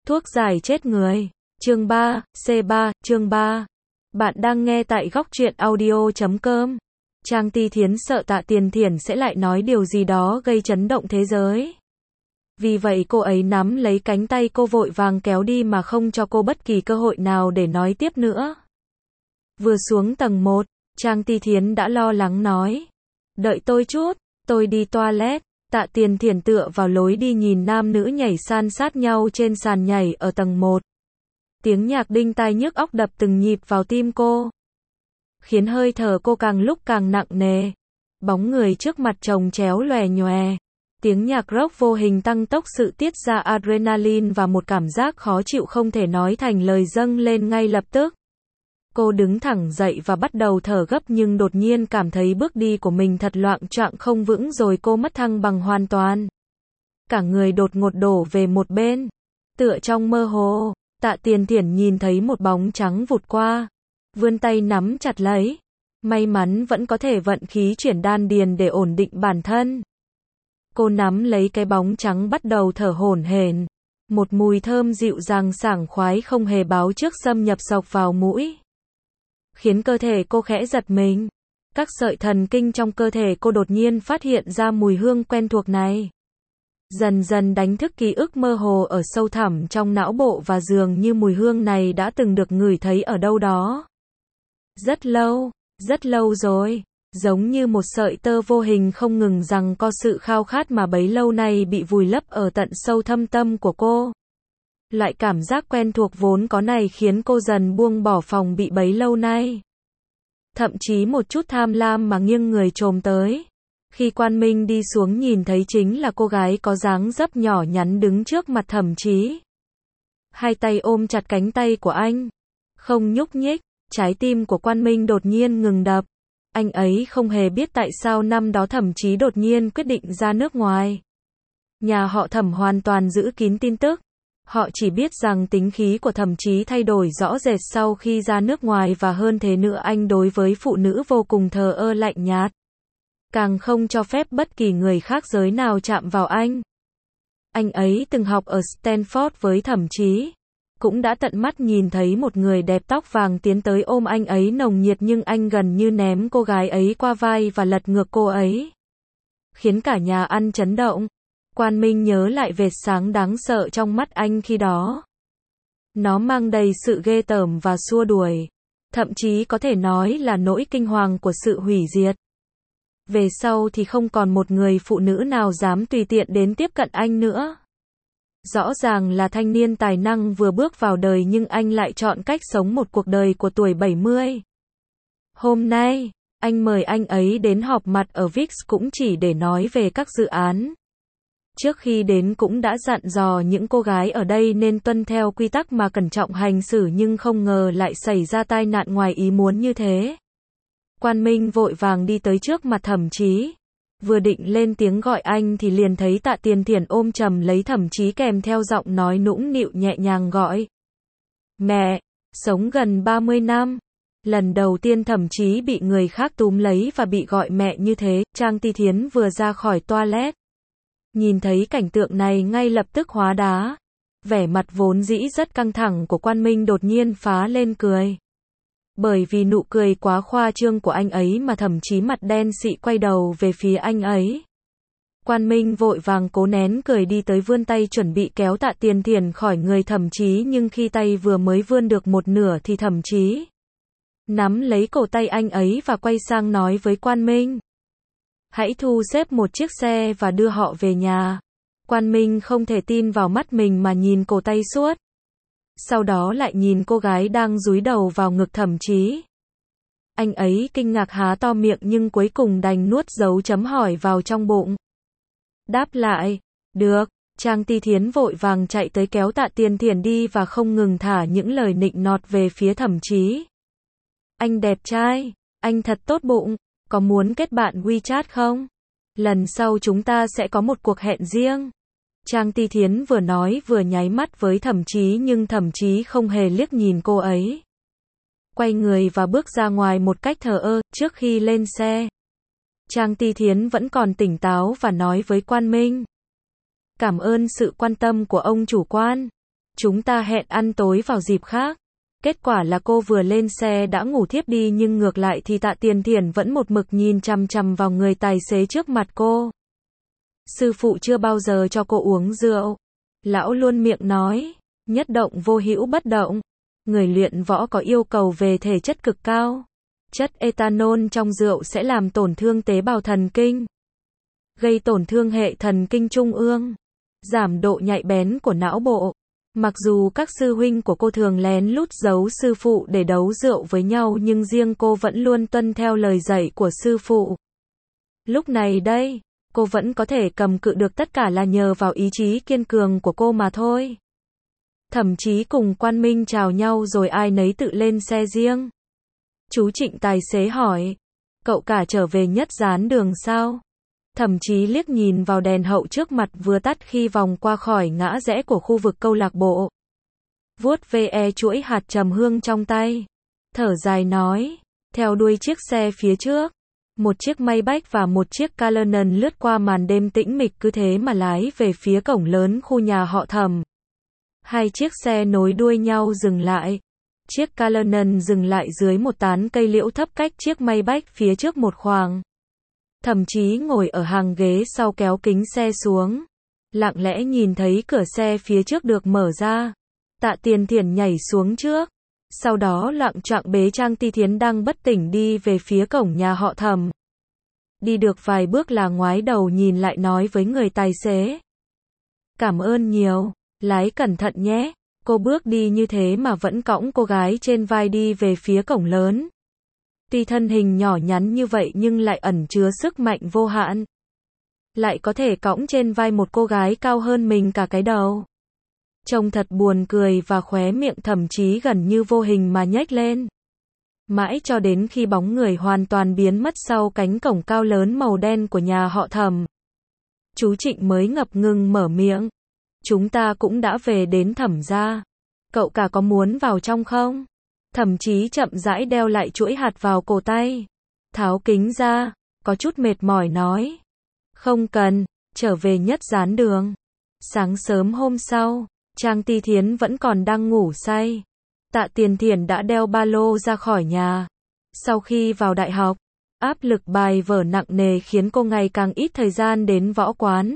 Thuốc giải chết người. Chương 3, C3, chương 3. Bạn đang nghe tại góc truyện audio.com. Trang Ti Thiến sợ Tạ Tiền Thiển sẽ lại nói điều gì đó gây chấn động thế giới. Vì vậy cô ấy nắm lấy cánh tay cô vội vàng kéo đi mà không cho cô bất kỳ cơ hội nào để nói tiếp nữa. Vừa xuống tầng 1, Trang Ti Thiến đã lo lắng nói. Đợi tôi chút, tôi đi toilet. Tạ Tiền Thiển tựa vào lối đi nhìn nam nữ nhảy san sát nhau trên sàn nhảy ở tầng 1. Tiếng nhạc đinh tai nhức óc đập từng nhịp vào tim cô, khiến hơi thở cô càng lúc càng nặng nề. Bóng người trước mặt chồng chéo lòe nhòe. Tiếng nhạc rock vô hình tăng tốc sự tiết ra adrenaline và một cảm giác khó chịu không thể nói thành lời dâng lên ngay lập tức. Cô đứng thẳng dậy và bắt đầu thở gấp nhưng đột nhiên cảm thấy bước đi của mình thật loạng choạng không vững rồi cô mất thăng bằng hoàn toàn. Cả người đột ngột đổ về một bên. Tựa trong mơ hồ, Tạ Tiền Thiển nhìn thấy một bóng trắng vụt qua. Vươn tay nắm chặt lấy. May mắn vẫn có thể vận khí chuyển đan điền để ổn định bản thân. Cô nắm lấy cái bóng trắng bắt đầu thở hổn hển. Một mùi thơm dịu dàng sảng khoái không hề báo trước xâm nhập sộc vào mũi, khiến cơ thể cô khẽ giật mình. Các sợi thần kinh trong cơ thể cô đột nhiên phát hiện ra mùi hương quen thuộc này. Dần dần đánh thức ký ức mơ hồ ở sâu thẳm trong não bộ và dường như mùi hương này đã từng được ngửi thấy ở đâu đó. Rất lâu rồi. Giống như một sợi tơ vô hình không ngừng giằng co sự khao khát mà bấy lâu nay bị vùi lấp ở tận sâu thâm tâm của cô. Loại cảm giác quen thuộc vốn có này khiến cô dần buông bỏ phòng bị bấy lâu nay. Thậm chí một chút tham lam mà nghiêng người chồm tới. Khi Quan Minh đi xuống nhìn thấy chính là cô gái có dáng dấp nhỏ nhắn đứng trước mặt Thẩm Chí. Hai tay ôm chặt cánh tay của anh. Không nhúc nhích, trái tim của Quan Minh đột nhiên ngừng đập. Anh ấy không hề biết tại sao năm đó Thẩm Chí đột nhiên quyết định ra nước ngoài. Nhà họ Thẩm hoàn toàn giữ kín tin tức. Họ chỉ biết rằng tính khí của Thẩm Chí thay đổi rõ rệt sau khi ra nước ngoài và hơn thế nữa anh đối với phụ nữ vô cùng thờ ơ lạnh nhạt. Càng không cho phép bất kỳ người khác giới nào chạm vào anh. Anh ấy từng học ở Stanford với Thẩm Chí. Cũng đã tận mắt nhìn thấy một người đẹp tóc vàng tiến tới ôm anh ấy nồng nhiệt nhưng anh gần như ném cô gái ấy qua vai và lật ngược cô ấy. Khiến cả nhà ăn chấn động. Quan Minh nhớ lại vệt sáng đáng sợ trong mắt anh khi đó. Nó mang đầy sự ghê tởm và xua đuổi. Thậm chí có thể nói là nỗi kinh hoàng của sự hủy diệt. Về sau thì không còn một người phụ nữ nào dám tùy tiện đến tiếp cận anh nữa. Rõ ràng là thanh niên tài năng vừa bước vào đời nhưng anh lại chọn cách sống một cuộc đời của tuổi 70. Hôm nay, anh mời anh ấy đến họp mặt ở VIX cũng chỉ để nói về các dự án. Trước khi đến cũng đã dặn dò những cô gái ở đây nên tuân theo quy tắc mà cẩn trọng hành xử nhưng không ngờ lại xảy ra tai nạn ngoài ý muốn như thế. Quan Minh vội vàng đi tới trước mặt Thẩm Chí. Vừa định lên tiếng gọi anh thì liền thấy Tạ Tiền Thiển ôm chầm lấy Thẩm Chí kèm theo giọng nói nũng nịu nhẹ nhàng gọi. Mẹ, sống gần 30 năm. Lần đầu tiên Thẩm Chí bị người khác túm lấy và bị gọi mẹ như thế. Trang Ti Thiến vừa ra khỏi toilet. Nhìn thấy cảnh tượng này ngay lập tức hóa đá. Vẻ mặt vốn dĩ rất căng thẳng của Quan Minh đột nhiên phá lên cười. Bởi vì nụ cười quá khoa trương của anh ấy mà Thẩm Chí mặt đen xị quay đầu về phía anh ấy. Quan Minh vội vàng cố nén cười đi tới vươn tay chuẩn bị kéo Tạ Tiền Thiển khỏi người Thẩm Chí nhưng khi tay vừa mới vươn được một nửa thì Thẩm Chí nắm lấy cổ tay anh ấy và quay sang nói với Quan Minh. Hãy thu xếp một chiếc xe và đưa họ về nhà. Quan Minh không thể tin vào mắt mình mà nhìn cổ tay suốt. Sau đó lại nhìn cô gái đang dúi đầu vào ngực Thẩm Chí. Anh ấy kinh ngạc há to miệng nhưng cuối cùng đành nuốt dấu chấm hỏi vào trong bụng. Đáp lại, được, Trang Ti Thiến vội vàng chạy tới kéo Tạ Tiền Thiển đi và không ngừng thả những lời nịnh nọt về phía Thẩm Chí. Anh đẹp trai, anh thật tốt bụng, có muốn kết bạn WeChat không? Lần sau chúng ta sẽ có một cuộc hẹn riêng. Trang Ti Thiến vừa nói vừa nháy mắt với Thẩm Chí nhưng Thẩm Chí không hề liếc nhìn cô ấy. Quay người và bước ra ngoài một cách thờ ơ. Trước khi lên xe, Trang Ti Thiến vẫn còn tỉnh táo và nói với Quan Minh. Cảm ơn sự quan tâm của ông chủ Quan. chúng ta hẹn ăn tối vào dịp khác. Kết quả là cô vừa lên xe đã ngủ thiếp đi nhưng ngược lại thì Tạ Tiền Thiển vẫn một mực nhìn chằm chằm vào người tài xế trước mặt cô. Sư phụ chưa bao giờ cho cô uống rượu. Lão luôn miệng nói, nhất động vô hữu bất động. Người luyện võ có yêu cầu về thể chất cực cao. Chất ethanol trong rượu sẽ làm tổn thương tế bào thần kinh, gây tổn thương hệ thần kinh trung ương, giảm độ nhạy bén của não bộ. Mặc dù các sư huynh của cô thường lén lút giấu sư phụ để đấu rượu với nhau nhưng riêng cô vẫn luôn tuân theo lời dạy của sư phụ. Lúc này đây, cô vẫn có thể cầm cự được tất cả là nhờ vào ý chí kiên cường của cô mà thôi. Thậm chí cùng Quan Minh chào nhau rồi ai nấy tự lên xe riêng. Chú Trịnh tài xế hỏi, cậu cả trở về Nhất Gián Đường sao? Thậm chí liếc nhìn vào đèn hậu trước mặt vừa tắt khi vòng qua khỏi ngã rẽ của khu vực câu lạc bộ. Vuốt ve chuỗi hạt trầm hương trong tay. Thở dài nói, theo đuôi chiếc xe phía trước. Một chiếc Maybach và một chiếc Cullinan lướt qua màn đêm tĩnh mịch cứ thế mà lái về phía cổng lớn khu nhà họ Thẩm. Hai chiếc xe nối đuôi nhau dừng lại. Chiếc Cullinan dừng lại dưới một tán cây liễu thấp cách chiếc Maybach phía trước một khoảng. Thậm chí ngồi ở hàng ghế sau kéo kính xe xuống. Lặng lẽ nhìn thấy cửa xe phía trước được mở ra. Tạ Tiền Thiển nhảy xuống trước. Sau đó lặng choạng bế Trang Ti Thiến đang bất tỉnh đi về phía cổng nhà họ Thẩm. Đi được vài bước là ngoái đầu nhìn lại nói với người tài xế. Cảm ơn nhiều, lái cẩn thận nhé. Cô bước đi như thế mà vẫn cõng cô gái trên vai đi về phía cổng lớn. Tuy thân hình nhỏ nhắn như vậy nhưng lại ẩn chứa sức mạnh vô hạn. Lại có thể cõng trên vai một cô gái cao hơn mình cả cái đầu. Trông thật buồn cười và khóe miệng thậm chí gần như vô hình mà nhếch lên. Mãi cho đến khi bóng người hoàn toàn biến mất sau cánh cổng cao lớn màu đen của nhà họ Thẩm. Chú Trịnh mới ngập ngừng mở miệng. Chúng ta cũng đã về đến Thẩm gia. Cậu cả có muốn vào trong không? Thậm chí chậm rãi đeo lại chuỗi hạt vào cổ tay. Tháo kính ra, có chút mệt mỏi nói. Không cần, trở về Nhất Gián Đường. Sáng sớm hôm sau, Trang Ti Thiến vẫn còn đang ngủ say. Tạ Tiền Thiển đã đeo ba lô ra khỏi nhà. Sau khi vào đại học, áp lực bài vở nặng nề khiến cô ngày càng ít thời gian đến võ quán.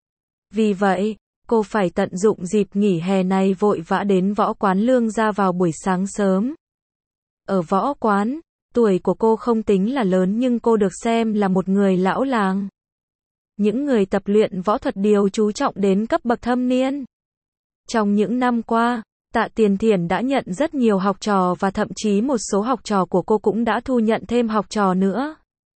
Vì vậy, cô phải tận dụng dịp nghỉ hè này vội vã đến võ quán Lương Gia vào buổi sáng sớm. Ở võ quán, tuổi của cô không tính là lớn nhưng cô được xem là một người lão làng. Những người tập luyện võ thuật đều chú trọng đến cấp bậc thâm niên. Trong những năm qua, Tạ Tiền Thiển đã nhận rất nhiều học trò và thậm chí một số học trò của cô cũng đã thu nhận thêm học trò nữa.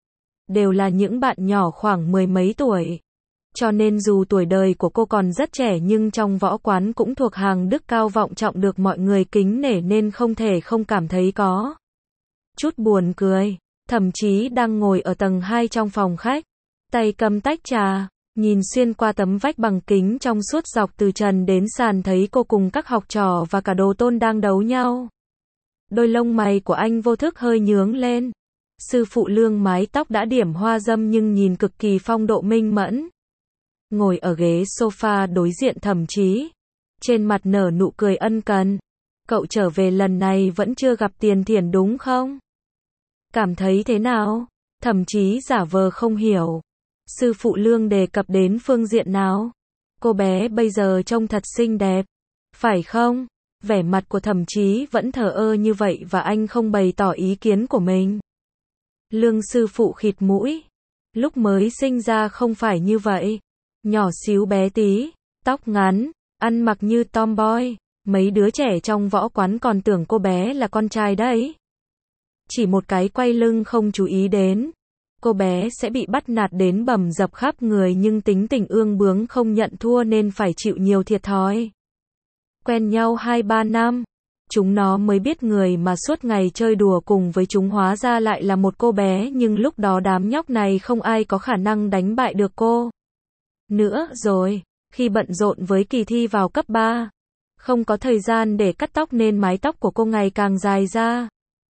Đều là những bạn nhỏ khoảng mười mấy tuổi. Cho nên dù tuổi đời của cô còn rất trẻ nhưng trong võ quán cũng thuộc hàng đức cao vọng trọng được mọi người kính nể nên không thể không cảm thấy có chút buồn cười. Thậm chí đang ngồi ở tầng 2 trong phòng khách, tay cầm tách trà, nhìn xuyên qua tấm vách bằng kính trong suốt dọc từ trần đến sàn thấy cô cùng các học trò và cả Đồ Tôn đang đấu nhau. Đôi lông mày của anh vô thức hơi nhướng lên. Sư phụ Lương mái tóc đã điểm hoa dâm nhưng nhìn cực kỳ phong độ minh mẫn. Ngồi ở ghế sofa đối diện Thẩm Chí. Trên mặt nở nụ cười ân cần. Cậu trở về lần này vẫn chưa gặp Tiền Thiển đúng không? Cảm thấy thế nào? Thẩm Chí giả vờ không hiểu. Sư phụ Lương đề cập đến phương diện nào? Cô bé bây giờ trông thật xinh đẹp. Phải không? Vẻ mặt của Thẩm Chí vẫn thờ ơ như vậy và anh không bày tỏ ý kiến của mình. Lương sư phụ khịt mũi. Lúc mới sinh ra không phải như vậy. Nhỏ xíu bé tí, tóc ngắn, ăn mặc như tomboy. Mấy đứa trẻ trong võ quán còn tưởng cô bé là con trai đấy. Chỉ một cái quay lưng không chú ý đến. Cô bé sẽ bị bắt nạt đến bầm dập khắp người nhưng tính tình ương bướng không nhận thua nên phải chịu nhiều thiệt thòi. Quen nhau 2-3 năm. Chúng nó mới biết người mà suốt ngày chơi đùa cùng với chúng hóa ra lại là một cô bé nhưng lúc đó đám nhóc này không ai có khả năng đánh bại được cô. Nữa rồi, khi bận rộn với kỳ thi vào cấp 3, không có thời gian để cắt tóc nên mái tóc của cô ngày càng dài ra.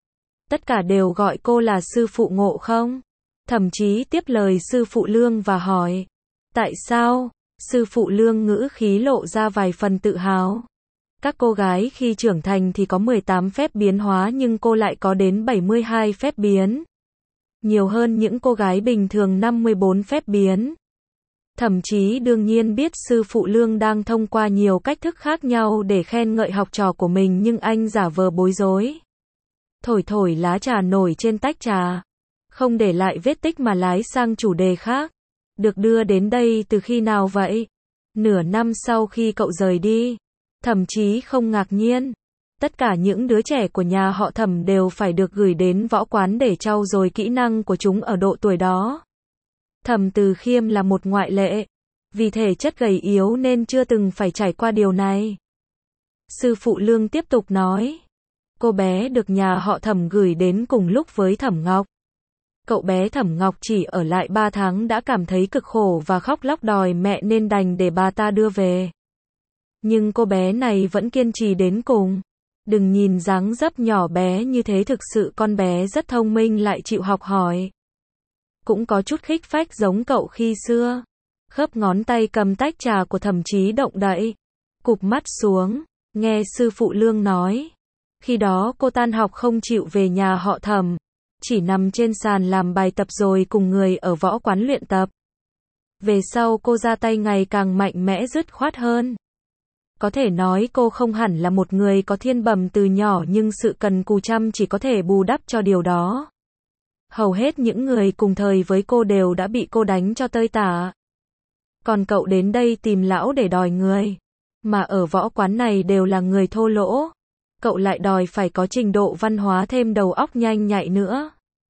Tất cả đều gọi cô là sư phụ Ngộ không? Thậm chí tiếp lời sư phụ Lương và hỏi. Tại sao? Sư phụ Lương ngữ khí lộ ra vài phần tự hào. Các cô gái khi trưởng thành thì có 18 phép biến hóa nhưng cô lại có đến 72 phép biến. Nhiều hơn những cô gái bình thường 54 phép biến. Thậm chí đương nhiên biết sư phụ Lương đang thông qua nhiều cách thức khác nhau để khen ngợi học trò của mình nhưng anh giả vờ bối rối. Thổi thổi lá trà nổi trên tách trà. Không để lại vết tích mà lái sang chủ đề khác. Được đưa đến đây từ khi nào vậy? Nửa năm sau khi cậu rời đi. Thậm chí không ngạc nhiên. Tất cả những đứa trẻ của nhà họ Thẩm đều phải được gửi đến võ quán để trau dồi kỹ năng của chúng ở độ tuổi đó. Thẩm Từ Khiêm là một ngoại lệ. Vì thể chất gầy yếu nên chưa từng phải trải qua điều này. Sư phụ Lương tiếp tục nói. Cô bé được nhà họ Thẩm gửi đến cùng lúc với Thẩm Ngọc. Cậu bé Thẩm Ngọc chỉ ở lại 3 tháng đã cảm thấy cực khổ và khóc lóc đòi mẹ nên đành để bà ta đưa về. Nhưng cô bé này vẫn kiên trì đến cùng. Đừng nhìn dáng dấp nhỏ bé như thế, thực sự con bé rất thông minh lại chịu học hỏi. Cũng có chút khích phách giống cậu khi xưa. Khớp ngón tay cầm tách trà của Thẩm Chí động đậy. Cụp mắt xuống, nghe sư phụ Lương nói. Khi đó cô tan học không chịu về nhà họ Thẩm. Chỉ nằm trên sàn làm bài tập rồi cùng người ở võ quán luyện tập. Về sau cô ra tay ngày càng mạnh mẽ dứt khoát hơn. Có thể nói cô không hẳn là một người có thiên bẩm từ nhỏ nhưng sự cần cù chăm chỉ có thể bù đắp cho điều đó. Hầu hết những người cùng thời với cô đều đã bị cô đánh cho tơi tả. Còn cậu đến đây tìm lão để đòi người. Mà ở võ quán này đều là người thô lỗ. Cậu lại đòi phải có trình độ văn hóa thêm đầu óc nhanh nhạy nữa.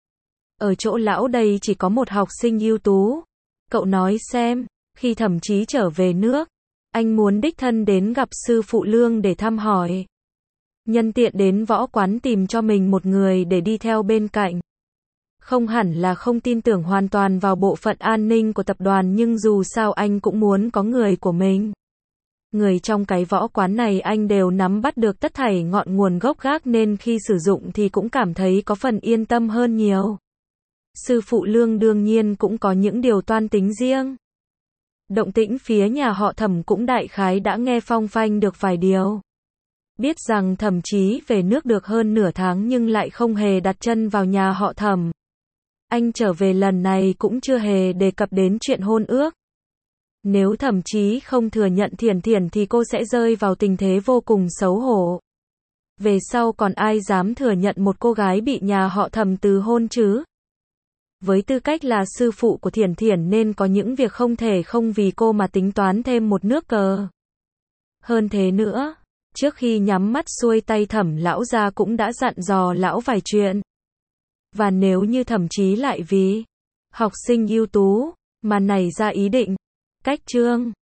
Ở chỗ lão đây chỉ có một học sinh ưu tú. Cậu nói xem, khi Thẩm Chí trở về nước, anh muốn đích thân đến gặp sư phụ Lương để thăm hỏi. Nhân tiện đến võ quán tìm cho mình một người để đi theo bên cạnh. Không hẳn là không tin tưởng hoàn toàn vào bộ phận an ninh của tập đoàn nhưng dù sao anh cũng muốn có người của mình. Người trong cái võ quán này anh đều nắm bắt được tất thảy ngọn nguồn gốc gác nên khi sử dụng thì cũng cảm thấy có phần yên tâm hơn nhiều. Sư phụ Lương đương nhiên cũng có những điều toan tính riêng. Động tĩnh phía nhà họ Thẩm cũng đại khái đã nghe phong phanh được vài điều. Biết rằng Thẩm Chí về nước được hơn nửa tháng nhưng lại không hề đặt chân vào nhà họ Thẩm. Anh trở về lần này cũng chưa hề đề cập đến chuyện hôn ước. Nếu Thẩm Chí không thừa nhận Thiển Thiển thì cô sẽ rơi vào tình thế vô cùng xấu hổ. Về sau còn ai dám thừa nhận một cô gái bị nhà họ Thẩm từ hôn chứ? Với tư cách là sư phụ của Thiển Thiển nên có những việc không thể không vì cô mà tính toán thêm một nước cờ. Hơn thế nữa, trước khi nhắm mắt xuôi tay Thẩm lão gia cũng đã dặn dò lão vài chuyện. Và nếu như Thẩm Chí lại vì học sinh ưu tú mà nảy ra ý định cách chương